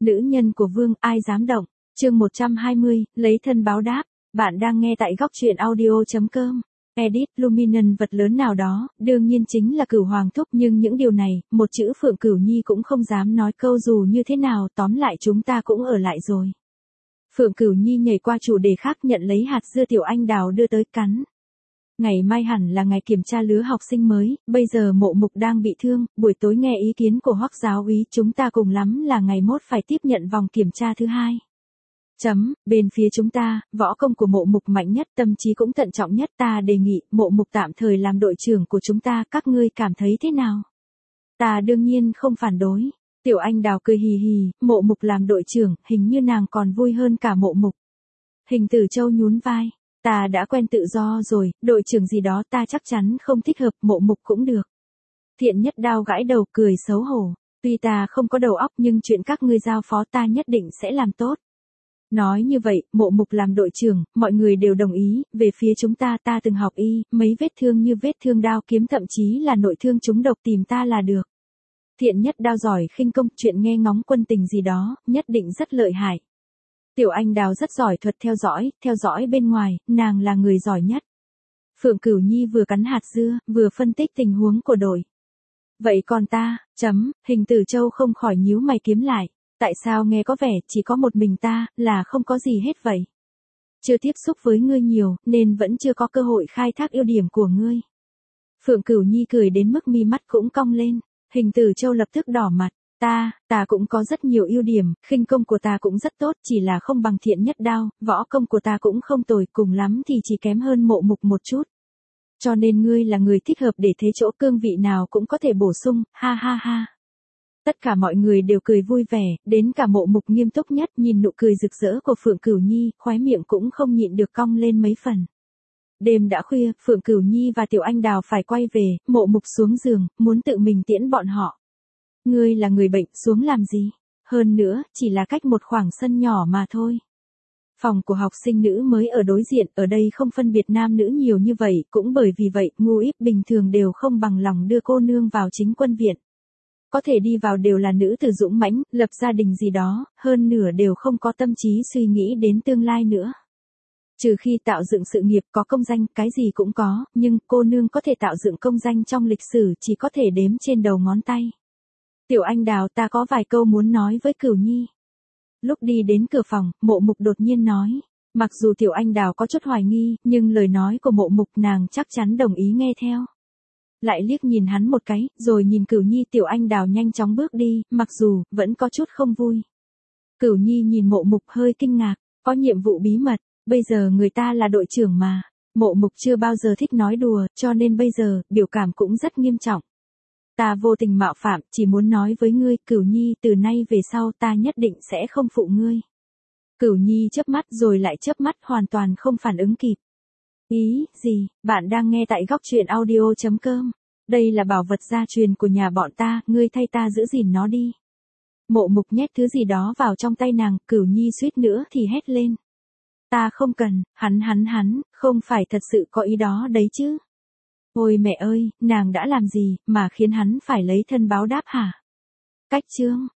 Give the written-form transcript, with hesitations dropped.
Nữ nhân của Vương, ai dám động. Chương 120, lấy thân báo đáp. Bạn đang nghe tại góc truyện audio.com. Edit, Luminant vật lớn nào đó, đương nhiên chính là Cửu Hoàng Thúc, nhưng những điều này, một chữ Phượng Cửu Nhi cũng không dám nói câu dù như thế nào, tóm lại chúng ta cũng ở lại rồi. Phượng Cửu Nhi nhảy qua chủ đề khác, nhận lấy hạt dưa Tiểu Anh Đào đưa tới cắn. Ngày mai hẳn là ngày kiểm tra lứa học sinh mới, bây giờ Mộ Mục đang bị thương, buổi tối nghe ý kiến của Hoắc giáo úy, chúng ta cùng lắm là ngày mốt phải tiếp nhận vòng kiểm tra thứ hai. Bên phía chúng ta, võ công của Mộ Mục mạnh nhất, tâm trí cũng thận trọng nhất, ta đề nghị Mộ Mục tạm thời làm đội trưởng của chúng ta, các ngươi cảm thấy thế nào? Ta đương nhiên không phản đối. Tiểu Anh Đào cười hì hì, Mộ Mục làm đội trưởng, hình như nàng còn vui hơn cả Mộ Mục. Hình Tử Châu nhún vai, ta đã quen tự do rồi, đội trưởng gì đó ta chắc chắn không thích hợp, Mộ Mục cũng được. Thiện Nhất Đao gãi đầu cười xấu hổ, tuy ta không có đầu óc nhưng chuyện các ngươi giao phó ta nhất định sẽ làm tốt. Nói như vậy, Mộ Mục làm đội trưởng, mọi người đều đồng ý, về phía chúng ta từng học y, mấy vết thương như vết thương đao kiếm thậm chí là nội thương trúng độc tìm ta là được. Thiện Nhất Đao giỏi khinh công, chuyện nghe ngóng quân tình gì đó, nhất định rất lợi hại. Tiểu Anh Đào rất giỏi thuật theo dõi bên ngoài, nàng là người giỏi nhất. Phượng Cửu Nhi vừa cắn hạt dưa, vừa phân tích tình huống của đội. Vậy còn ta, Hình Tử Châu không khỏi nhíu mày kiếm lại. Tại sao nghe có vẻ chỉ có một mình ta, là không có gì hết vậy? Chưa tiếp xúc với ngươi nhiều, nên vẫn chưa có cơ hội khai thác ưu điểm của ngươi. Phượng Cửu Nhi cười đến mức mi mắt cũng cong lên, Hình Tử Châu lập tức đỏ mặt. Ta cũng có rất nhiều ưu điểm, khinh công của ta cũng rất tốt, chỉ là không bằng Thiện Nhất Đao, võ công của ta cũng không tồi, cùng lắm thì chỉ kém hơn Mộ Mục một chút. Cho nên ngươi là người thích hợp để thế chỗ, cương vị nào cũng có thể bổ sung, ha ha ha. Tất cả mọi người đều cười vui vẻ, đến cả Mộ Mục nghiêm túc nhất, nhìn nụ cười rực rỡ của Phượng Cửu Nhi, khóe miệng cũng không nhịn được cong lên mấy phần. Đêm đã khuya, Phượng Cửu Nhi và Tiểu Anh Đào phải quay về, Mộ Mục xuống giường, muốn tự mình tiễn bọn họ. Ngươi là người bệnh, xuống làm gì? Hơn nữa, chỉ là cách một khoảng sân nhỏ mà thôi. Phòng của học sinh nữ mới ở đối diện, ở đây không phân biệt nam nữ nhiều như vậy, cũng bởi vì vậy, ngu íp bình thường đều không bằng lòng đưa cô nương vào chính quân viện. Có thể đi vào đều là nữ tử dũng mãnh, lập gia đình gì đó, hơn nửa đều không có tâm trí suy nghĩ đến tương lai nữa. Trừ khi tạo dựng sự nghiệp có công danh, cái gì cũng có, nhưng cô nương có thể tạo dựng công danh trong lịch sử chỉ có thể đếm trên đầu ngón tay. Tiểu Anh Đào, ta có vài câu muốn nói với Cửu Nhi. Lúc đi đến cửa phòng, Mộ Mục đột nhiên nói. Mặc dù Tiểu Anh Đào có chút hoài nghi, nhưng lời nói của Mộ Mục nàng chắc chắn đồng ý nghe theo. Lại liếc nhìn hắn một cái, rồi nhìn Cửu Nhi. Tiểu Anh Đào nhanh chóng bước đi, mặc dù vẫn có chút không vui. Cửu Nhi nhìn Mộ Mục hơi kinh ngạc, có nhiệm vụ bí mật, bây giờ người ta là đội trưởng mà. Mộ Mục chưa bao giờ thích nói đùa, cho nên bây giờ, biểu cảm cũng rất nghiêm trọng. Ta vô tình mạo phạm, chỉ muốn nói với ngươi, Cửu Nhi, từ nay về sau ta nhất định sẽ không phụ ngươi. Cửu Nhi chớp mắt rồi lại chớp mắt, hoàn toàn không phản ứng kịp. Ý, gì, bạn đang nghe tại góc truyện audio.com. Đây là bảo vật gia truyền của nhà bọn ta, ngươi thay ta giữ gìn nó đi. Mộ Mục nhét thứ gì đó vào trong tay nàng, Cửu Nhi suýt nữa thì hét lên. Ta không cần, hắn, không phải thật sự có ý đó đấy chứ. Ôi mẹ ơi, nàng đã làm gì, mà khiến hắn phải lấy thân báo đáp hả? Cách chương.